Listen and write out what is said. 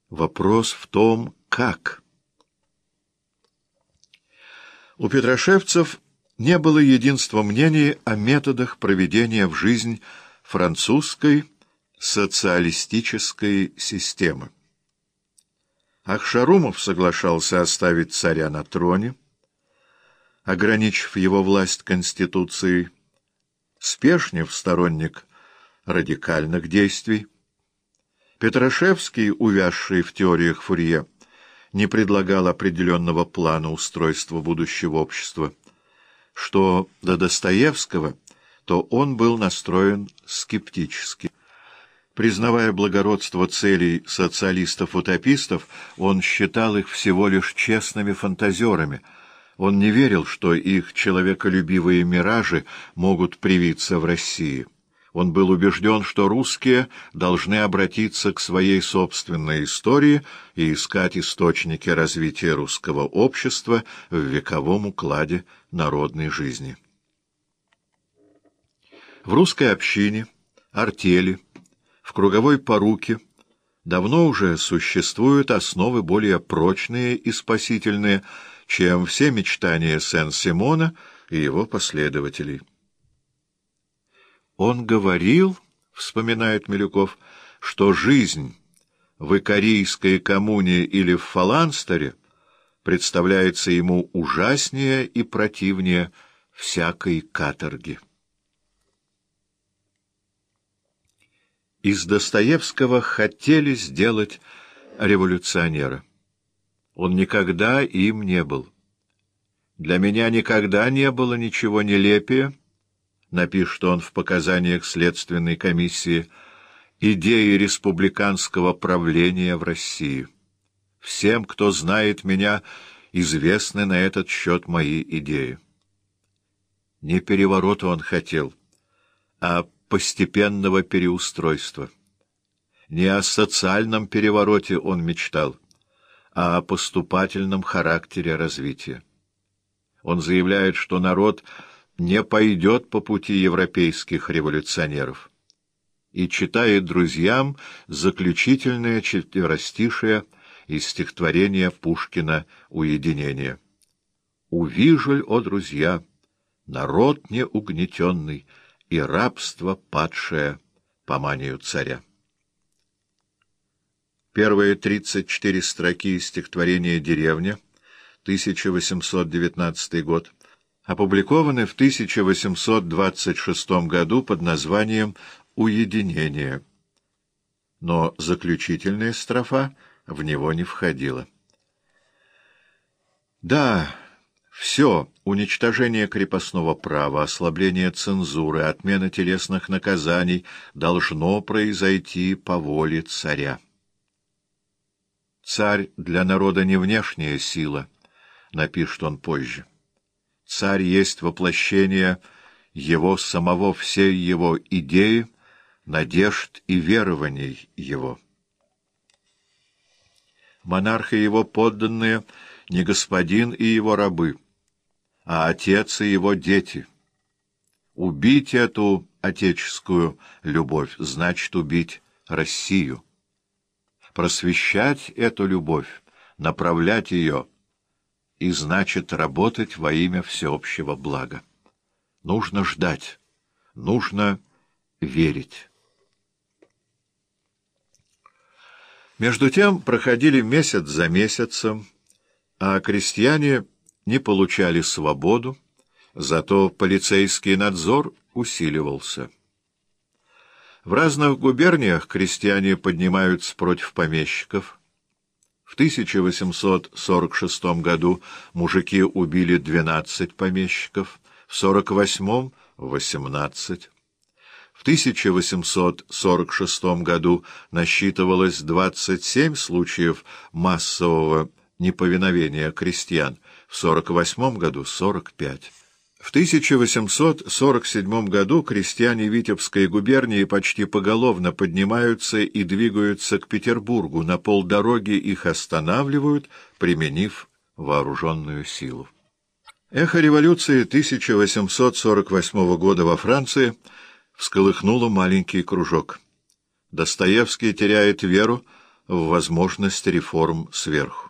Вопрос в том, как. У петрошевцев не было единства мнений о методах проведения в жизнь французской социалистической системы. Ахшарумов соглашался оставить царя на троне, ограничив его власть Конституцией. Спешнев — сторонник радикальных действий. Петрашевский, увязший в теориях Фурье, не предлагал определенного плана устройства будущего общества. Что до Достоевского, то он был настроен скептически. Признавая благородство целей социалистов-утопистов, он считал их всего лишь честными фантазерами. Он не верил, что их человеколюбивые миражи могут привиться в России. Он был убежден, что русские должны обратиться к своей собственной истории и искать источники развития русского общества в вековом укладе народной жизни. В русской общине, артели, в круговой поруке давно уже существуют основы более прочные и спасительные, чем все мечтания Сен-Симона и его последователей. Он говорил, вспоминает Милюков, что жизнь в Икарийской коммуне или в Фаланстере представляется ему ужаснее и противнее всякой каторги. Из Достоевского хотели сделать революционера. Он никогда им не был. «Для меня никогда не было ничего нелепее», — напишет он в показаниях Следственной комиссии, «идеи республиканского правления в России. Всем, кто знает меня, известны на этот счет мои идеи». Не переворота он хотел, а постепенного переустройства. Не о социальном перевороте он мечтал, а о поступательном характере развития. Он заявляет, что народ не пойдет по пути европейских революционеров, и читает друзьям заключительное четверостишее из стихотворения Пушкина «Уединение». «Увижу, о друзья, народ неугнетенный и рабство падшее по манию царя». Первые 34 строки из стихотворения «Деревня», 1819 год, опубликованы в 1826 году под названием «Уединение», но заключительная строфа в него не входила. Да, все — уничтожение крепостного права, ослабление цензуры, отмена телесных наказаний — должно произойти по воле царя. «Царь для народа не внешняя сила», — напишет он позже. «Царь есть воплощение его самого, всей его идеи, надежд и верований его. Монарх и его подданные — не господин и его рабы, а отец и его дети. Убить эту отеческую любовь значит убить Россию. Просвещать эту любовь, направлять ее, и значит работать во имя всеобщего блага. Нужно ждать, нужно верить». Между тем проходили месяц за месяцем, а крестьяне не получали свободу, зато полицейский надзор усиливался. В разных губерниях крестьяне поднимаются против помещиков. В 1846 году мужики убили 12 помещиков, в 48-м — 18. В 1846 году насчитывалось 27 случаев массового неповиновения крестьян, в 48 году — 45. В 1847 году крестьяне Витебской губернии почти поголовно поднимаются и двигаются к Петербургу, на полдороги их останавливают, применив вооруженную силу. Эхо революции 1848 года во Франции всколыхнуло маленький кружок. Достоевский теряет веру в возможность реформ сверху.